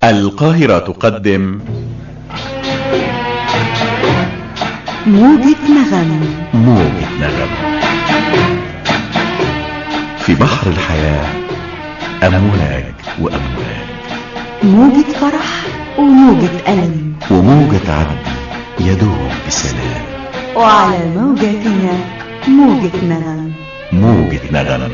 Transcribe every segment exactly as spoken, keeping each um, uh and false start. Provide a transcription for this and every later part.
القاهرة تقدم موجة نغم. موجة نغم في بحر الحياة، أمواج وأمواج، موجة فرح وموجة ألم، وموجة عدل يدوب بسلام، وعلى موجتنا موجة نغم. موجة نغم.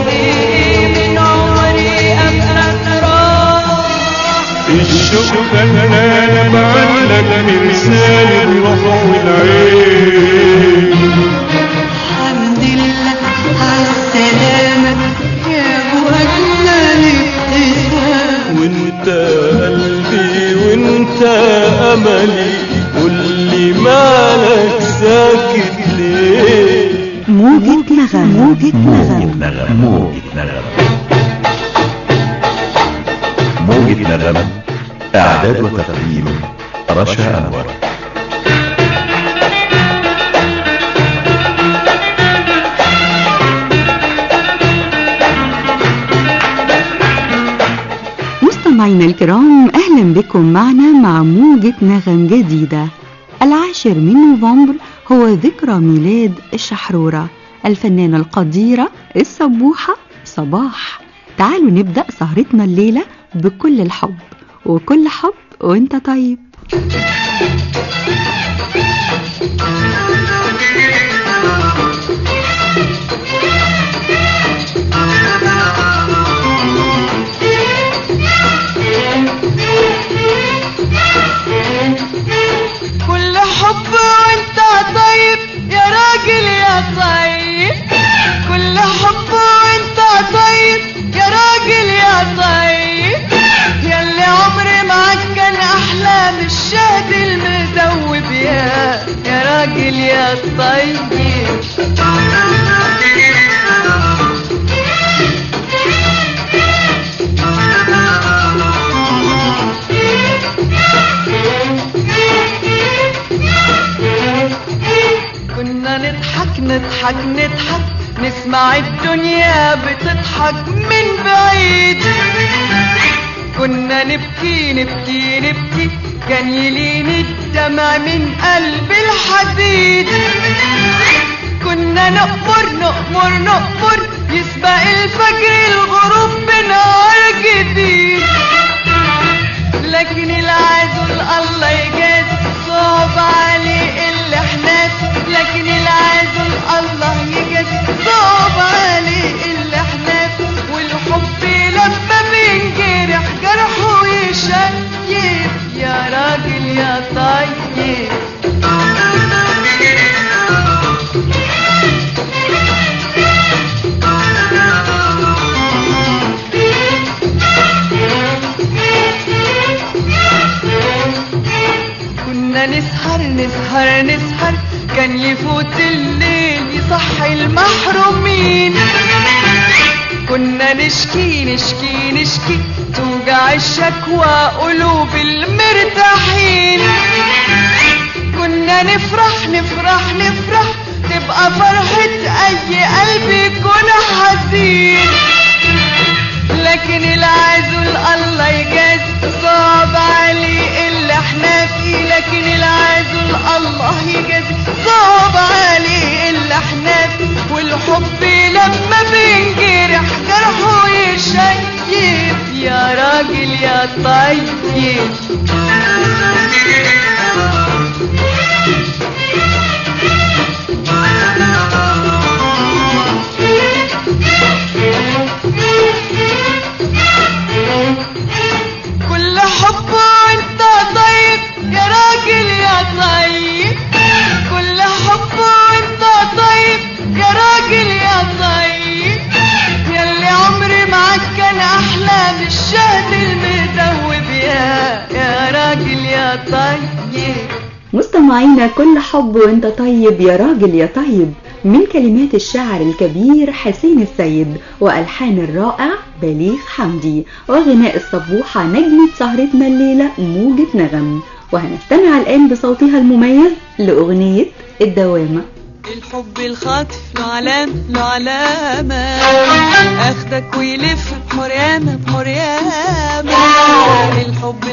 الشوق خلانا بعلق مرسال الروح والعين. الحمد لله على السلامة يا وجهنا الابتسام. وانت قلبي وانت املي، قولي مالك ساكت ليه؟ موجة نغم. موجة موجة نغم. نغم. موجة نغم. موجة نغم، إعداد وتقديم رشا أنور. مستمعينا الكرام، أهلا بكم معنا مع موجة نغم جديدة. العاشر من نوفمبر هو ذكرى ميلاد الشحرورة الفنانة القديرة السبوحة صباح. تعالوا نبدأ سهرتنا الليلة بكل الحب، وكل حب وانت طيب. كل حب وانت طيب يا راجل يا طيب، كل حب وانت طيب يا راجل يا طيب، ياللي عمري معاك كان احلام الشهد المذوب يا يا راجل يا طيب. كنا نضحك نضحك نضحك نسمع الدنيا بتضحك من بعيد، كنا نبكي نبكي نبكي كان يلين الدمع من قلب الحديد، كنا نأمر نأمر نأمر يسبق الفجر الغروب بنهار جديد، لكن العزل الله يجاز صعب عليه اللي احنا، لكن العزل الله يجاز صعب عليه اللي احنا، والحب لما بينجرح جرحه يشيب يا راجل يا طيب. كنا نسهر نسهر نسهر كان يفوت الليل يصحي المحرومين، كنا نشكي نشكي نشكي توجع الشكوى قلوب المرتاحين، كنا نفرح نفرح نفرح تبقى فرحة أي قلب يكون حزين، لكن العزل الله يجاز صعب عليه اللي احنا فيه، لكن العزل الله يجاز صعب عليه اللي احنا فيه، والحب لما بينجرح جرحه يشيب يا راجل يا طيب. كل حب وانت طيب يا راجل يا طيب، كل حب وانت طيب يا راجل يا طيب، ياللي عمري معاك كان احلام الشهد المذوب يا يا راجل يا طيب. مستمعينا، كل حب وانت طيب يا راجل يا طيب، من كلمات الشاعر الكبير حسين السيد والحان الرائع بليغ حمدي، وغناء السبوحة نجمة سهرتنا الليلة موجة نغم. وهنستمع الآن بصوتها المميز لأغنية الدوامة. الحب الخاطف له علامة له علامة، اخدك ويلف بحريامة بحريامة. الحب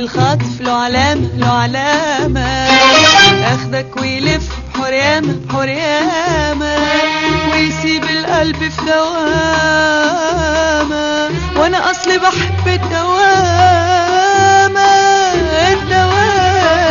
له علامة، ياخدك ويلف حريامة حريامة، ويسيب القلب في دوامة، وانا اصلي بحب الدوامة الدوامة.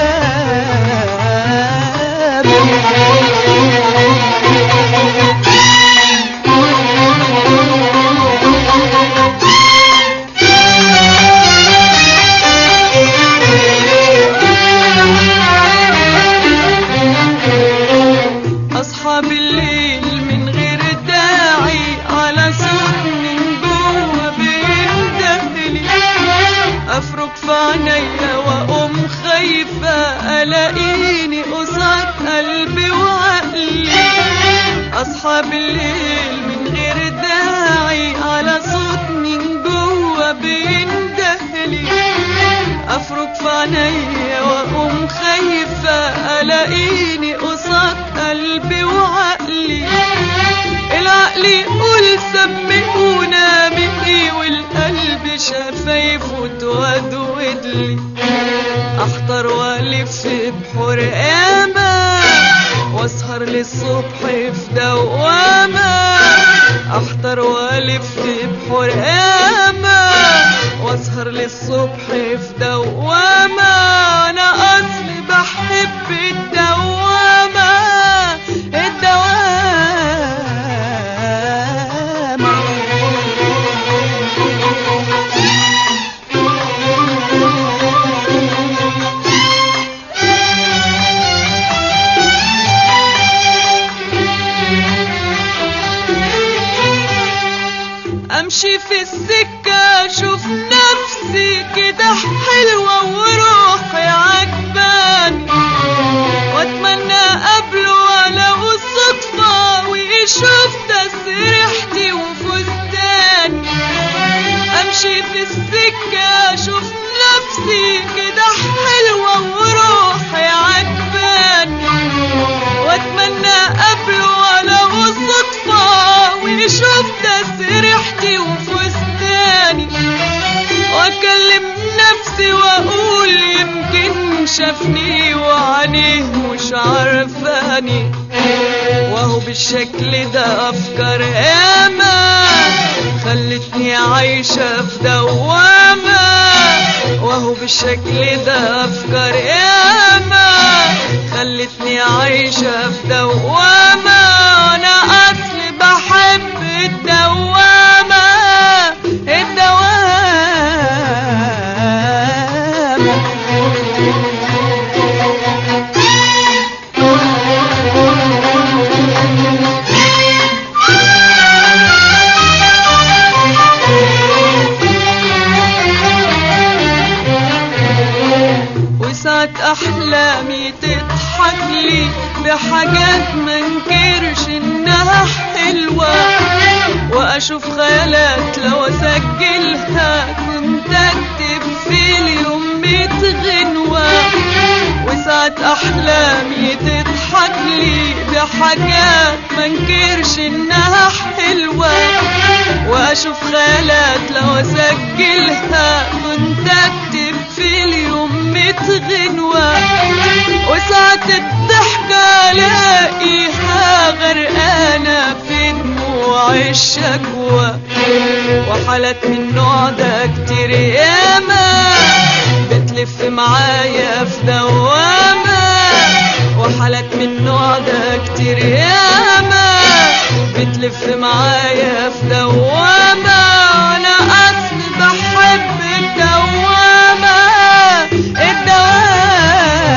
اصحى بالليل من غير داعي على صوت من جوه بيندهلي، افرك في عينيا واقوم خايفه الاقيني قصاد قلبي وعقلي. اصحى بالليل من غير داعي على صوت من جوه بيندهلي، افرك في عينيا واقوم خايفه الاقيني قصاد قلبي وعقلي. العقل يقول سمي ونامي، والقلب شفايفه تودودلي. احضر والف بحرقامه، واسهر للصبح في دوامه. احضر والف بحرقامه، واسهر للصبح في دوامه. انا اصلي بحب الدوامه الدوامه. امشي في السكه اشوف نفسي كده حلوه وروحي عجباني، واتمنى قبله ولو صدفه ويشوف تسريحتي وفستاني. امشي في السكه اشوف نفسي كده حلوه وروحي عجباني، واتمنى قبله ولو صدفه ويشوف تسريحتي وفستاني. واكلم نفسي واقول يمكن شافني وعينيه مش عارفاني، وهو بالشكل ده افكار ياما خلتني عايشه في دوامه. وهو بالشكل ده افكار ياما خلتني عايشه في دوامه. انا اصلي بحب الدوامه الدوامه. وساعة احلامي تضحك لي بحاجات منكرش انها حلوة، واشوف خيالات لو اسجلها كنت اكتب في اليوم ميت غنوة. وساعة احلامي تضحك لي بحاجات منكرش انها حلوة، واشوف خيالات لو اسجلها كنت اكتب في اليوم ميت غنوة. وساعة الضحكة الاقيها غرقانة في دموع الشكوى، وحالات من النوع ده كتير ياما بتلف معايا في دوامة. وحالات من النوع ده كتير ياما بتلف معايا في دوامة. انا اصلي بحب الدوامة الدوامة.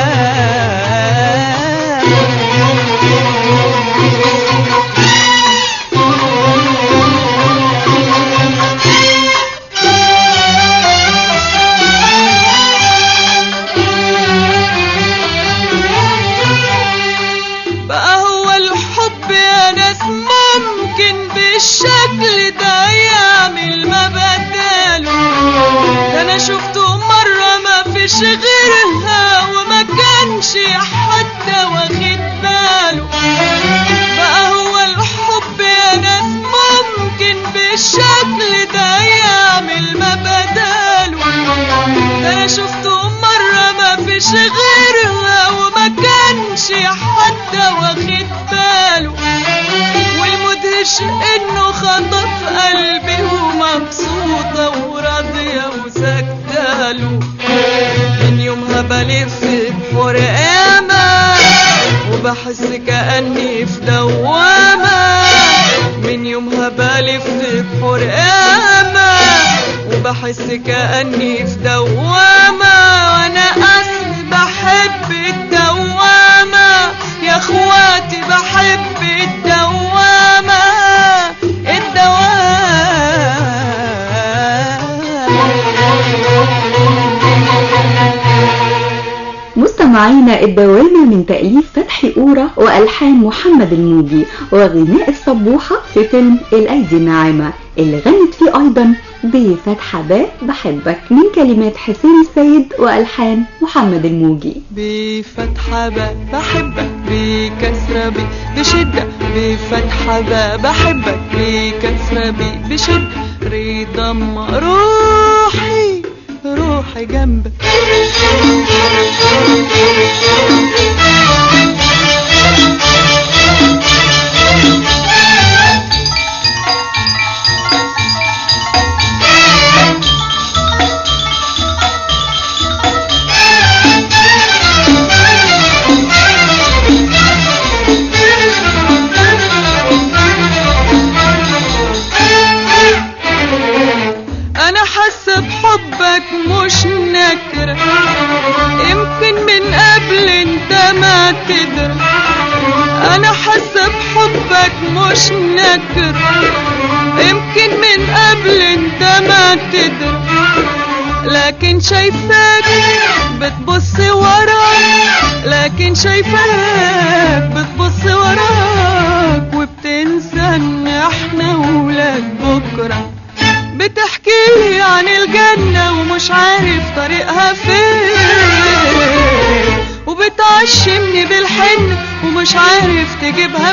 بقى هو الحب يا ناس ممكن بالشكل ده يعمل ما بداله؟ ده انا شفته مرة ما فيش غيرها وما كانش حتى واخد باله. بقى هو الحب يا ناس ممكن بالشكل ده يعمل ما بداله؟ ده انا شفته مرة ما مفيش غيرها وما كانش حتى واخد باله، والمدهش انه خطف قلبي ومبسوطة وراضية وسكتاله. من يومها بلف بحور ياما وبحس كأني في دوامة، من يومها بلف بحور ياما وبحس كأني في دوامة، وانا اصلي بحب الدوامة يا اخواتي، بحب الدوامة الدوامة. مستمعينا، الدوامة من تأليف فتحي قورة وألحان محمد الموجي وغناء الصبوحة في فيلم الأيدي الناعمة اللي غنت فيه أيضا بفتحة باء بحبك من كلمات حسين السيد وألحان محمد الموجي. بفتحة باء بحبك بكسرة بي بشدة، بفتحة باء بحبك بكسرة بي بشدة، رضا روحي روحي جنبك. مش نكرة يمكن من قبل انت ما تدري، انا حاسة بحبك مش نكرة يمكن من قبل انت ما تدري، لكن شايفاك بتبص وراك، لكن شايفاك بتبص وراك وبتنسى ان احنا ولاد بكرة، بتحكيلي عن الجنة ومش عارف طريقها فين، وبتعشمني بالحن ومش عارف تجيبها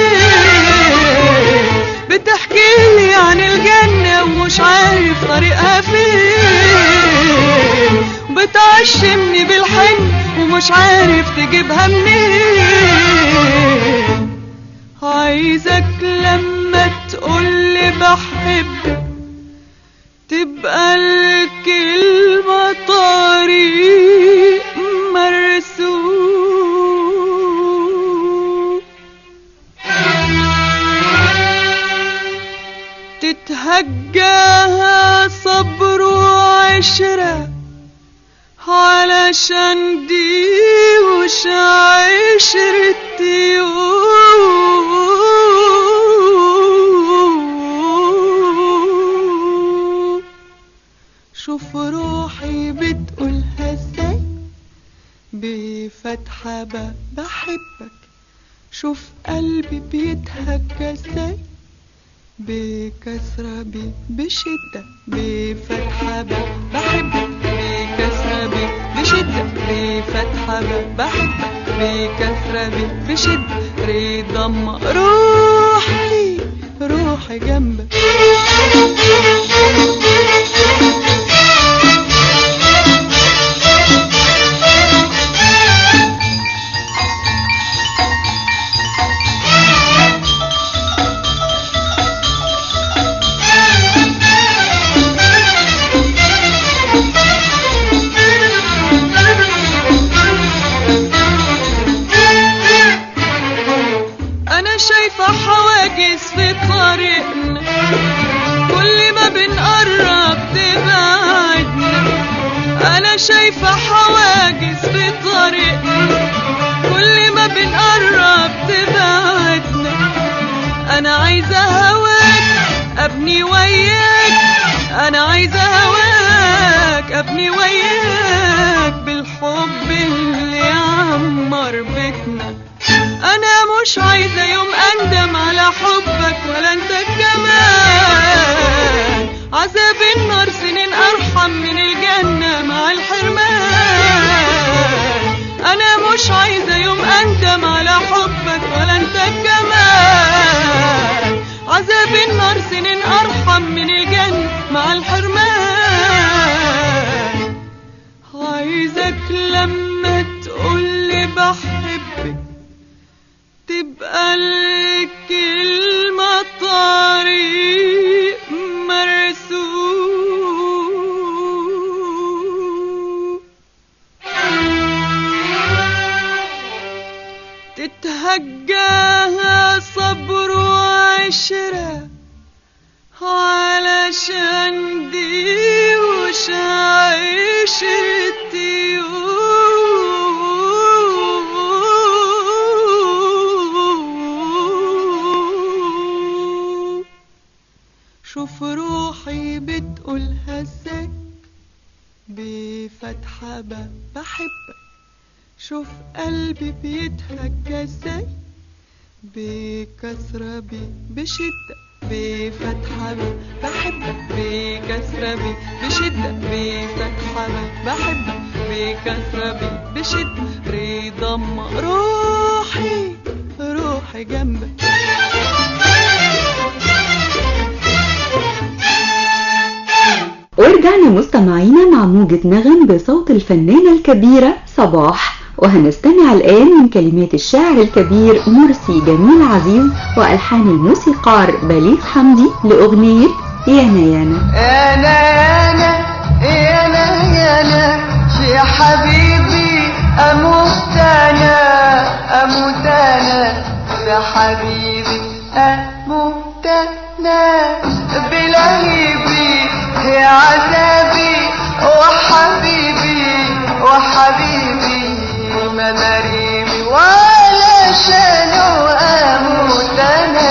منين، بتحكيلي عن الجنة ومش عارف طريقها فين، وبتعشمني بالحن ومش عارف تجيبها منين. عايزك لما تقولي بحبك تبقى الكلمة طريق مرسوم، تتهجاها صبر وعشرة علشان دي وش عشرتي. شوف روحي بتقولها ازاي بفتحة باء بحبك، شوف قلبي بيتهجى ازاي بكسرة بي بشدة، بفتحة باء بحبك بكسرة بي بشدة، بفتحة باء بحبك بكسرة بي بشدة، رضا روحي روحي جنبك. حواجز في طريقنا كل ما بنقرب تبعدنا، انا شايفة حواجز في طريقنا كل ما بنقرب تبعدنا، انا عايزة هواك ابني وياك، انا عايزة هواك ابني وياك بالحب اللي يعمر بيتنا، انا مش عايزة يوم اندم على حبك ولا انت كمان، عذاب النار سنين ارحم من الجنة مع الحرمان، انا مش عايزة يوم اندم على حبك ولا انت كمان، عذاب النار سنين ارحم من الجنة مع الحرمان. عايزك لما تقولي بحبك تبقى الكلمة طريق مرسوم، تتهجاها صبر وعشرة علشان دي وش عشرتي. شوف روحي بتقولها ازاي بفتحة بحبك، شوف قلبي بيتهجى ازاي بكسرة بشدة بفتحة بحبك، بكسرة بشدة بفتحة بحبك، بكسرة بشدة رضم روحي روحي جنبك. ورجعنا مستمعينا مع موجة نغم بصوت الفنانة الكبيرة صباح، وهنستمع الآن من كلمات الشاعر الكبير مرسي جميل عزيز وألحان الموسيقار بليغ حمدي لأغنية يانا يانا. يانا يانا يانا يا حبيبي أموت أنا أموت أنا يا حبيبي أموت أنا بلهيبي يا عذابي وحبيبي وحبيبي مناريبي ولا شانو أموت أنا.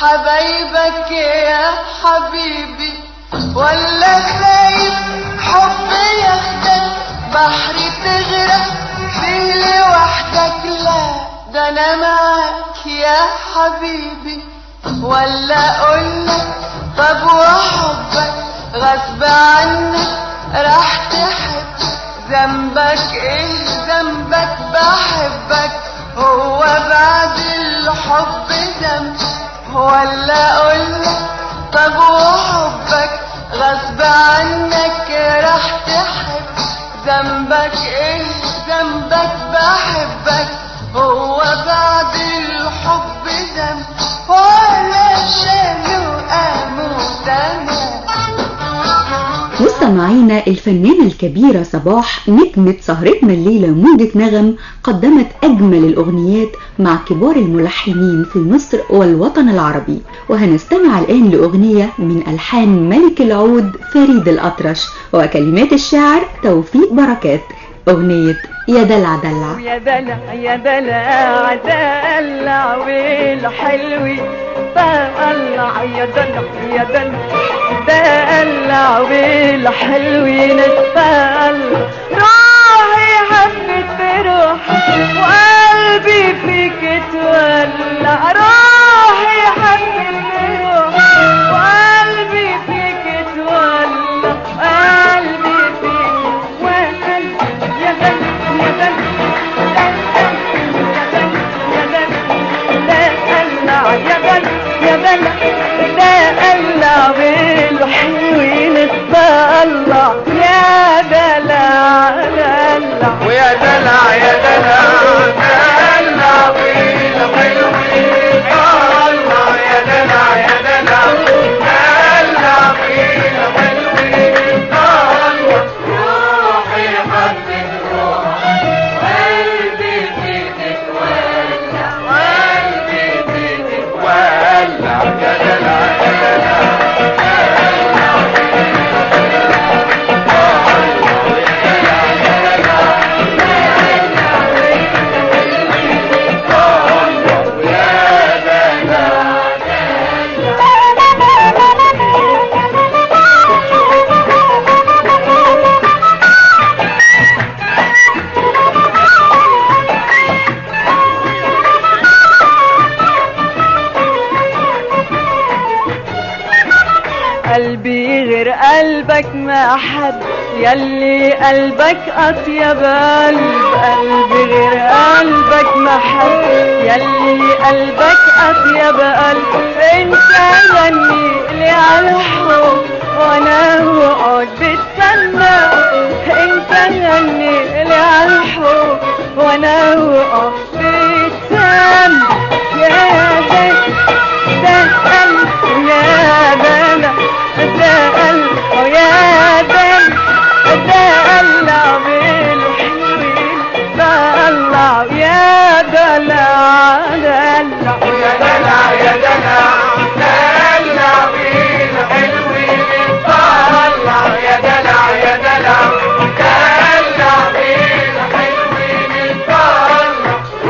حبايبك يا حبيبي، ولا خايف حب ياخدك بحر تغرق فيه لوحدك؟ لا ده انا معاك يا حبيبي. ولا اقولك طب وحبك غصب عنك راح تحب؟ ذنبك ايه ذنبك بحبك، هو بعد الحب ذنب؟ ولا اقولك طب وحبك غصب عنك راح تحب؟ ذنبك ايه ذنبك بحبك، هو بعد الحب ذنب؟ ولا شانو اموت انا. مستمعينا، الفنانة الكبيرة صباح نجمة سهرتنا الليلة موجة نغم قدمت أجمل الأغنيات مع كبار الملحنين في مصر والوطن العربي، وهنستمع الآن لأغنية من ألحان ملك العود فريد الأطرش وكلمات الشاعر توفيق بركات، أغنية يا دلع دلع. يا دلع يا دلع دلع والحلوي طلع، يا دلع يا دلع دلع والحلوي نتطلع، روحي حبت بروحي وقلبي فيك تولع، روحي حبت بروحي وقلبي فيك تولع، قلبي فيك وقلبي يا دلع يا دلع يا دلع يا دلع يا دلع دلع بالحلوين اتطلع، يا دلع دلع ويا دلع يا دلع دلع بالحلوين طلع، يا دلع يا دلع دلع بالحلوين طلع، روحي حبت روحي وقلبي فيك تولع، قلبي فيك تولع، يا دلع يا دلع قلبي غير قلبك ما حد، يلي قلبك أطيب قلب، قلبي غير قلبك ما حد، يلي قلبك أطيب قلب، انت غني لي على الحب وانا اقعد بستنى، انت غني لي على الحب وانا اقعد بستنى، يا ده ده قلب يا دلع دلع ويا دلع دلع بالحلوين طلع، يا دلع دلع ويا دلع يا دلع دلع بالحلوين طلع، يا دلع يا دلع دلع بالحلوين طلع،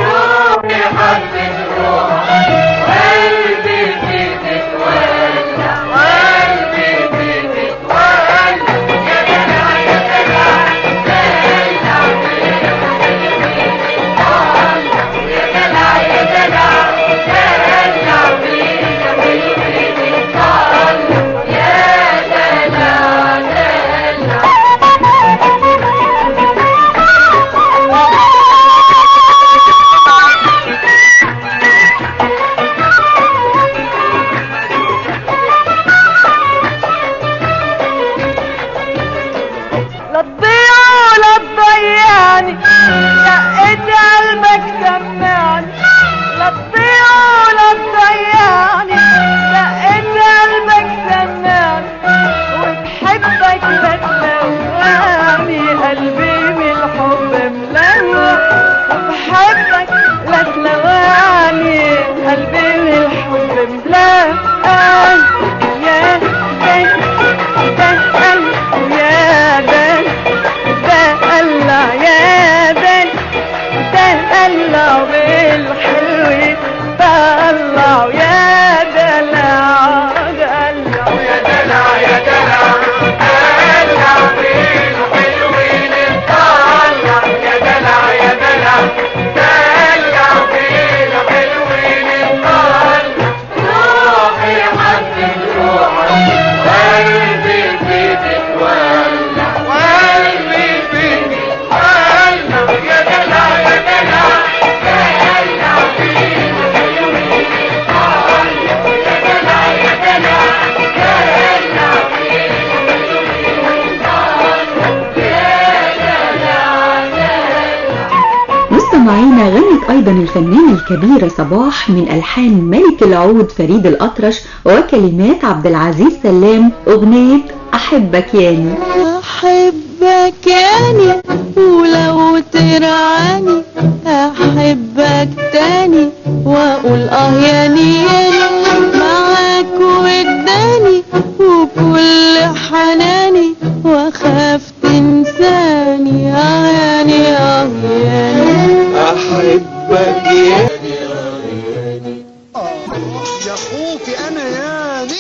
أيضا الفنانة الكبيرة صباح من ألحان ملك العود فريد الأطرش وكلمات عبد العزيز سلام أغنية أحبك ياني. أحبك ياني ولو ترعاني أحبك تاني وأقول آه ياني ياني معاك وداني وكل حناني وأخاف تنساني آه ياني آه ياني أحبك ياني ياني يا خوفي أنا ياني.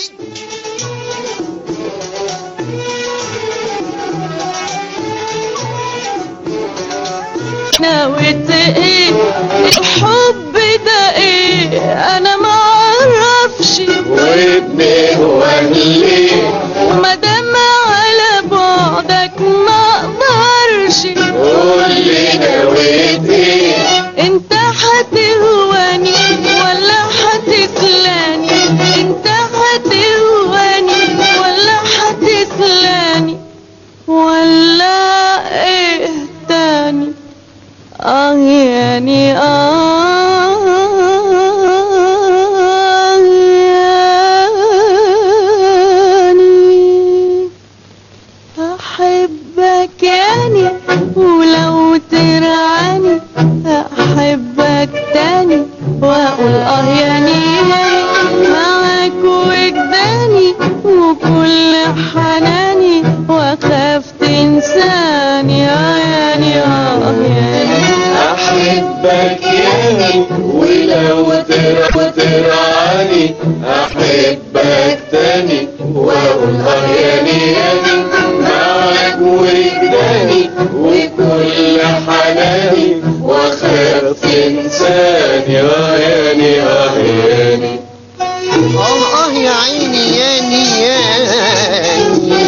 نويت ايه الحب ده ايه انا ما اعرفش وابني هو اللي مادام على بعدك ما اقدرش قولي نويت ايه انت هتهواني ولا هتسلاني انت هتهواني ولا هتسلاني ولا ايه تاني آه ياني آه ياني أحبك ياني ولو ترعاني أحبك تاني وأقول آه ياني ياني معاك وجداني وكل حناني وأخاف تنساني آه ياني آه ياني أحبك ياني ولو ترعاني أحبك تاني وأقول آه ياني ياني معاك وجداني وكل حناني وأخاف تنساني آه ياني آه ياني آه آه يا عيني ياني ياني.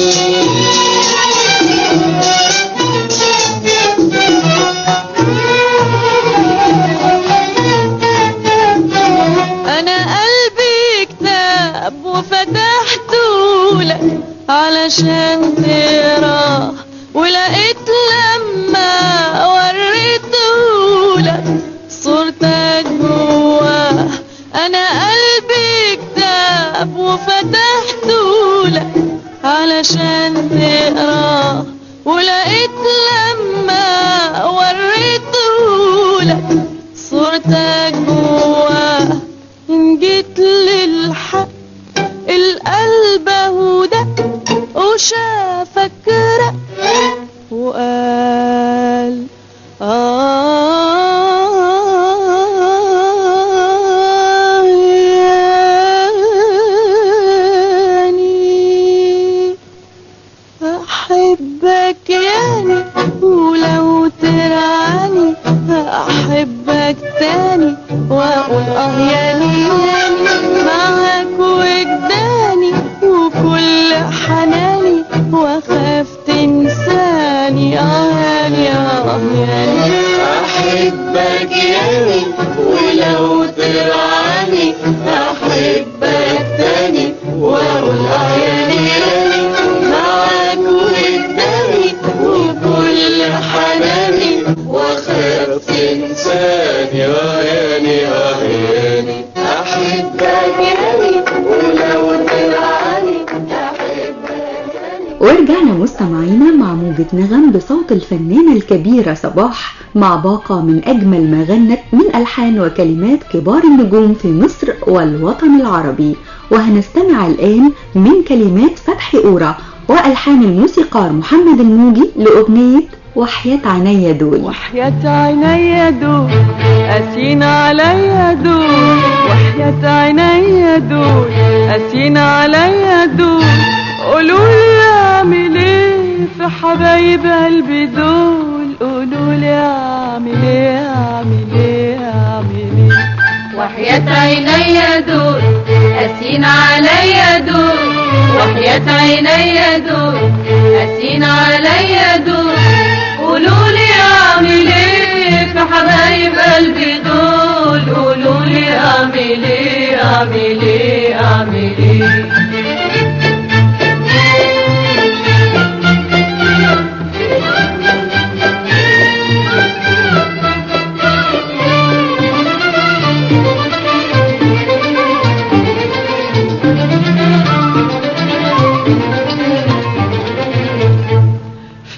علشان تقراه ولقيت لما وريتهولك صورتك جواه انا قلبي كتاب وفتحتهولك علشان تقراه ولقيت لما وريتهولك صورتك جواه ان جيت للحق القلب هدى وشافك رق وقال آه ياني أحبك ياني ولو ترعاني أحبك تاني وأقول آه ياني ياني معاك وجداني وكل حناني وأخاف تنساني آه ياني آه ياني أحبك ياني ولو ترعاني أحبك تاني وأقول آه ياني ياني معاك وجداني وكل حناني وأخاف تنساني آه ياني آه ياني. أحبك ياني ولو ترعاني ورجعنا مستمعينا مع موجة نغم بصوت الفنانة الكبيرة صباح مع باقة من أجمل ما غنت من ألحان وكلمات كبار النجوم في مصر والوطن العربي. وهنستمع الآن من كلمات فتحي قورة وألحان الموسيقار محمد الموجي لأغنية وحياة عينيا دول. وحياة عينيا دول قاسين عليا دول وحياة عينيا دول قاسين عليا دول قولولي اعمل ايه في حبايب قلبي دول قولولي اعمل ايه اعمل ايه اعمل ايه وحياة عينيا دول قاسين عليا دول وحياة عينيا دول قاسين عليا دول قولولي اعمل ايه في حبايب قلبي دول قولولي اعمل ايه اعمل ايه اعمل ايه.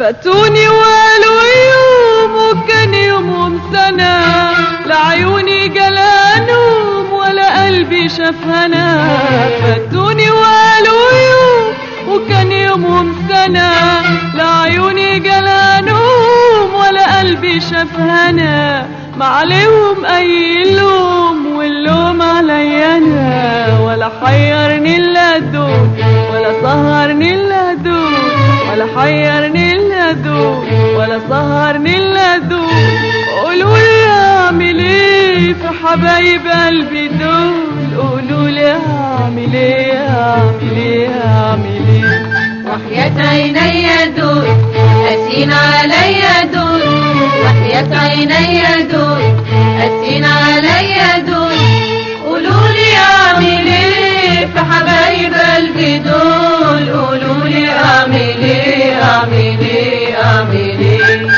فاتوني وقالوا يوم وكان يومهم سنة، لعيوني جلانهم ولا قلبي شاف هنا. فاتوني وقالوا يوم وكان يومهم سنة، لعيوني جلانهم ولا قلبي شاف هنا. ما عليهم أي لوم واللوم عليا أنا، ولا حيرني إلا دول ولا سهرني إلا دول، ولا حيرني إلا دول ولا سهرني إلا دول. قولولي أعمل إيه في حبايب قلبي دول، قولولي أعمل إيه أعمل إيه أعمل إيه. وحياة عيني دول قاسين عليا دول، وحياة عيني دول قاسين عليا دول. قولولي أعمل إيه في حبايب قلبي دول، قولولي أعمل إيه أعمل إيه أعمل إيه.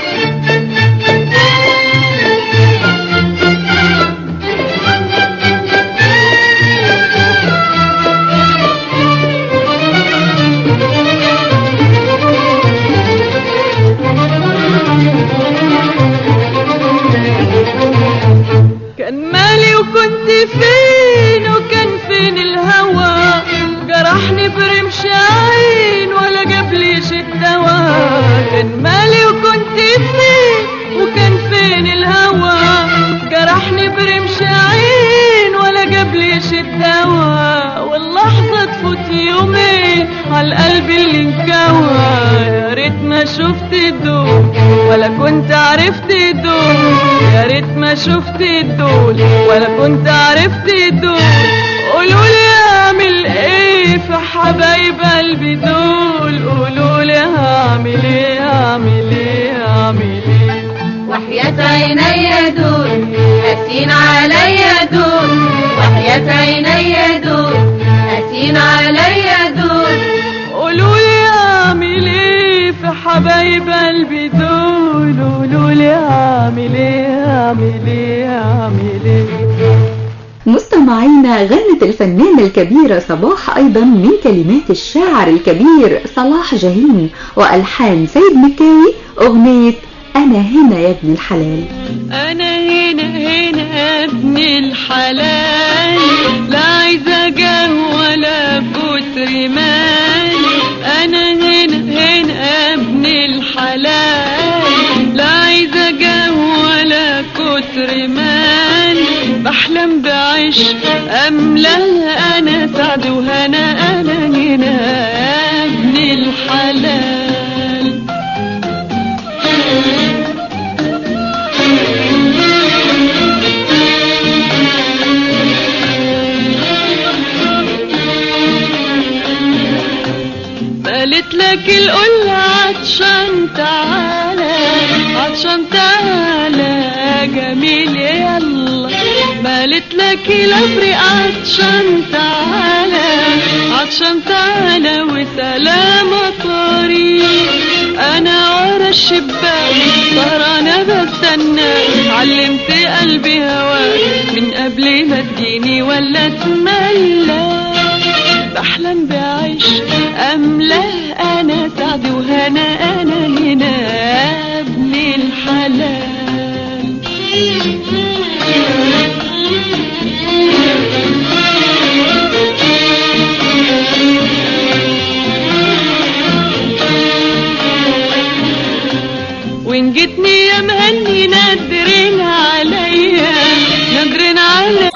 كان مالي وكنت فين وكان فين الهوى، جرحني برمش عين ولا جابليش الدواء. كان مالي وكنت فين وكان فين الهوى، جرحني برمش عين ولا جابليش الدواء. واللحظة تفوت يومين عالقلب اللي انكوى. يا ريت ما شفت دول ولا كنت عرفت دول، يا ريت ما شفت دول ولا كنت عرفت دول. قولولي اعمل ايه في حبايب قلبي دول، قولولي هعمل ايه هعمل ايه هعمل ايه. وحياة عيني دول قاسين عليا دول، وحياة عيني دول قاسين عليا دول. قولولي اعمل ايه في حبايب قلبي دول، قولولي اعمل ايه اعمل ايه اعمل ايه. مستمعينا، غنت الفنانة الكبيرة صباح أيضا من كلمات الشاعر الكبير صلاح جاهين وألحان سيد مكاوي أغنية أنا هنا يا ابن الحلال. أنا هنا هنا يا ابن الحلال، لا عايزة جاه ولا كتر مال. أنا هنا هنا يا ابن الحلال، لا عايزة جاه ولا كتر مال. بحلم بعيش أملاها أنا سعد وهنا، أنا هنا يا ابن الحلال. قالت لك القلة عطشان تعالى، عطشان تعالى جميل يلا. قالت لك الأبرق عطشان تعالى، عطشان تعالى وسلام طريق. أنا ورا الشباك سهرانة بستنى، علمت قلبي هواك من قبل ما تجيني ولا تملى. بحلم بعيش أملاه أنا سعد وهنا، أنا هنا ابن الحلال. وإن جيتني يا مهني نادرين عليا، نادرين عليا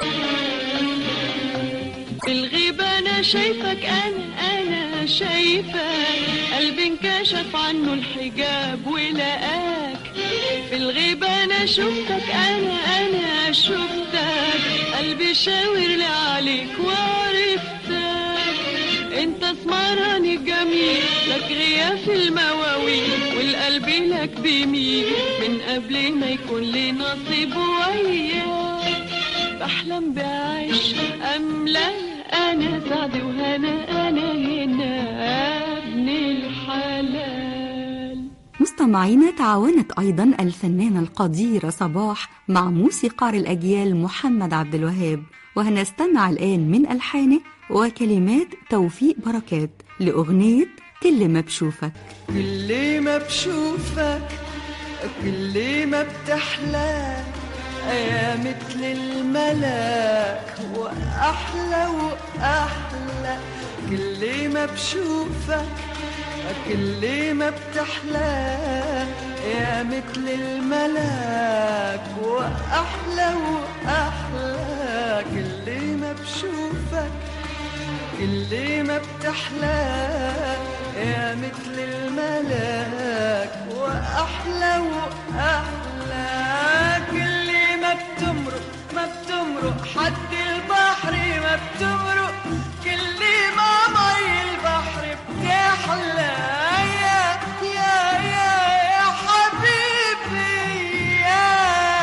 في الغيبة. أنا شايفك أنا أنا شايفك، قلبي انكشف عنه الحجاب ولقاك. في الغيبة أنا شفتك أنا أنا شفتك، قلبي شاور لي عليك وعرفتك. انت اسمراني جميل لك غياف المواويل، والقلب لك بيميل من قبل ما يكون لي نصيب وياك. بحلم بعيش أملاه أنا سعد وهنا، أنا هنا ابن الحلال. مستمعينا، تعاونت أيضا الفنانة القديرة صباح مع موسيقار الأجيال محمد عبد الوهاب، وهنستمع الآن من ألحانه وكلمات توفيق بركات لأغنية كل ما بشوفك. كل ما بشوفك كل ما بتحلى يا مثل الملاك وأحلى وأحلى. كل ما بشوفك كل ما بتحلى يا مثل الملاك وأحلى وأحلى. كل ما بشوفك كل ما بتحلى يا مثل الملاك وأحلى وأحلى. كل ما بتمرق ما بتمرق حد البحر ما بتمرق. كل ما مي البحر بتحلى يا يا يا يا حبيبي يا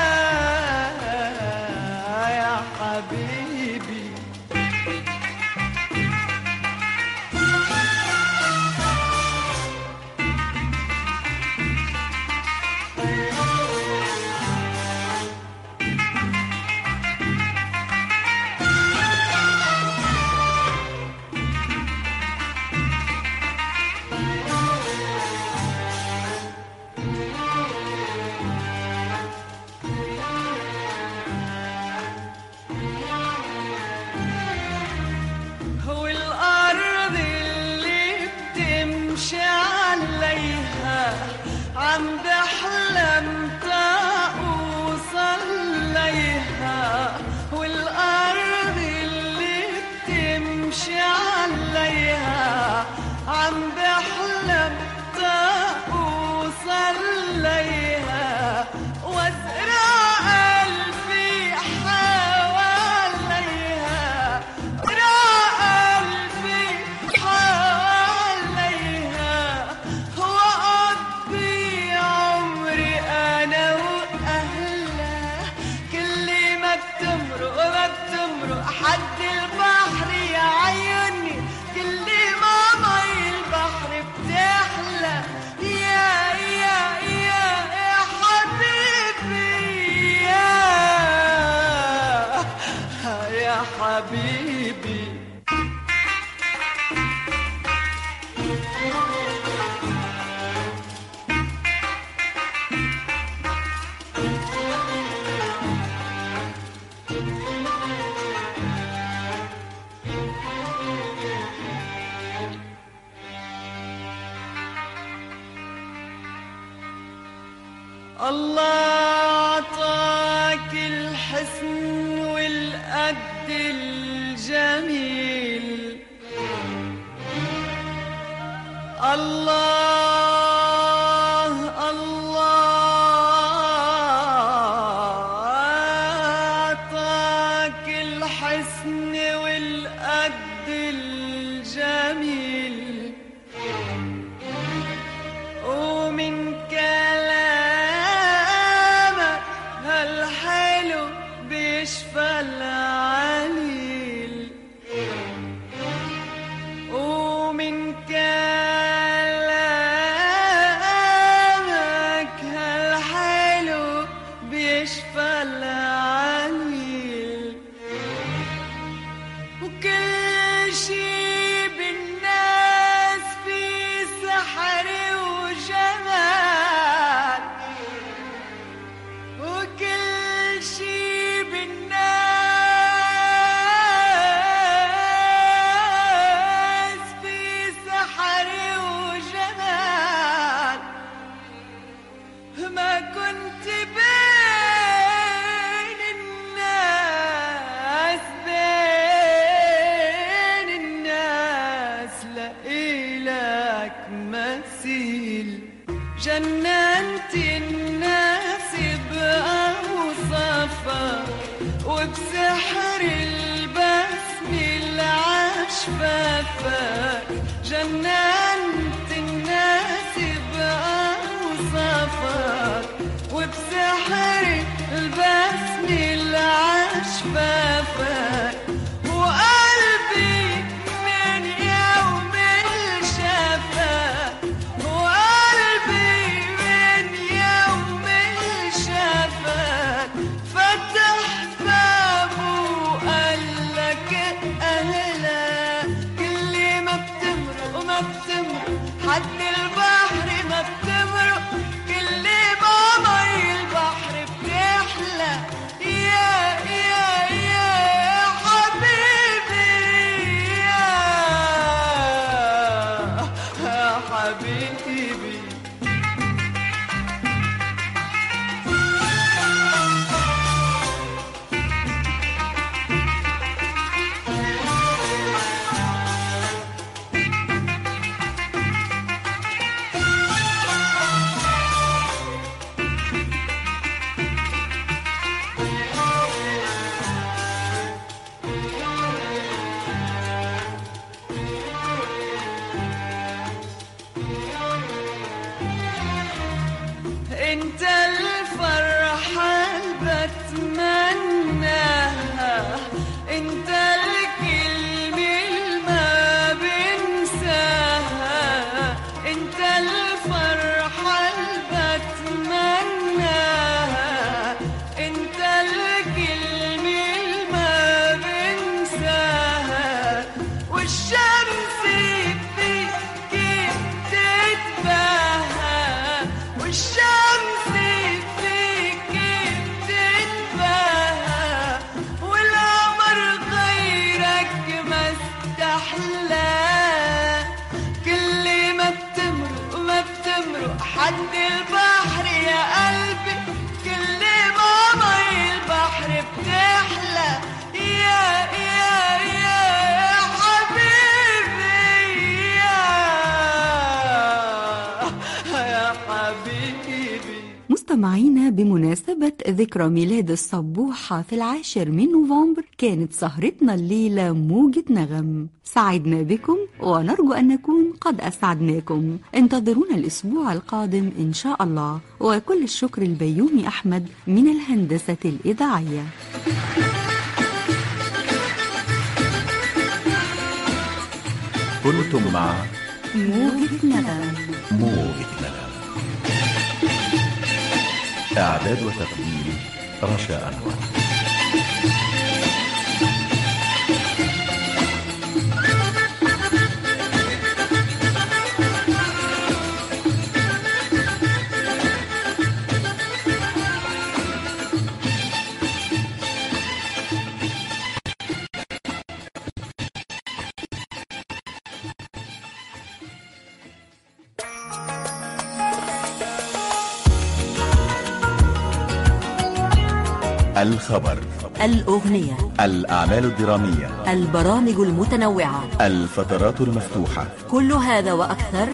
يا حبيبي. عم بحلم توصل ليها والأرض اللي بتمشي عليها. عم بحلم توصل ليها وازرع قلبي حواليها. ازرع قلبي حواليها وأقضي عمري أنا وأهلها. كل ما بتمرق ما بتمرق حد البحر يا عيوني. كل ما مي البحر بتحلى يا يا يا يا حبيبي يا يا حبيبي. الله عطاك الحسن والقد الجميل. الله الله عطاك الحسن والقد الجميل. ومن كلامك هالحلو بيشفى العليل. ومن كلامك هالحلو بيشفى العليل. وكل شي بالناس في سحر وجمال. وكل شي بالناس في سحر وجمال. ما كنت بين الناس بين الناس لإلك مثيل. جننت الناس بأوصافك وبسحر البسمة عشفافك. جننت الناس بأوصافك وبسحر البسمة عشفافك. وقلبي من يوم شافك وقلبي من يوم شافك فتح بابه وقال لك أهلا. كل ما بتمرق وما بتمرق والشمس فيكي بتتباهى والشمس فيكي بتتباهى والقمر غيرك ما استحلاه كل ما بتمرق ما بتمرق حد البحر يا قلبي كل ما مي البحر بتحلى يا يا يا حبيبي يا يا حبيبي. مستمعينا، بمناسبة ذكرى ميلاد الصبوحة في العاشر من نوفمبر كانت سهرتنا الليلة موجة نغم. سعدنا بكم ونرجو أن نكون قد أسعدناكم. انتظرونا الأسبوع القادم إن شاء الله. وكل الشكر البيومي أحمد من الهندسة الإذاعية. كنتم مع موجة نغم. موجة نغم. إعداد وتقديم رشا أنور. الخبر، الأغنية، الأعمال الدرامية، البرامج المتنوعة، الفترات المفتوحة، كل هذا وأكثر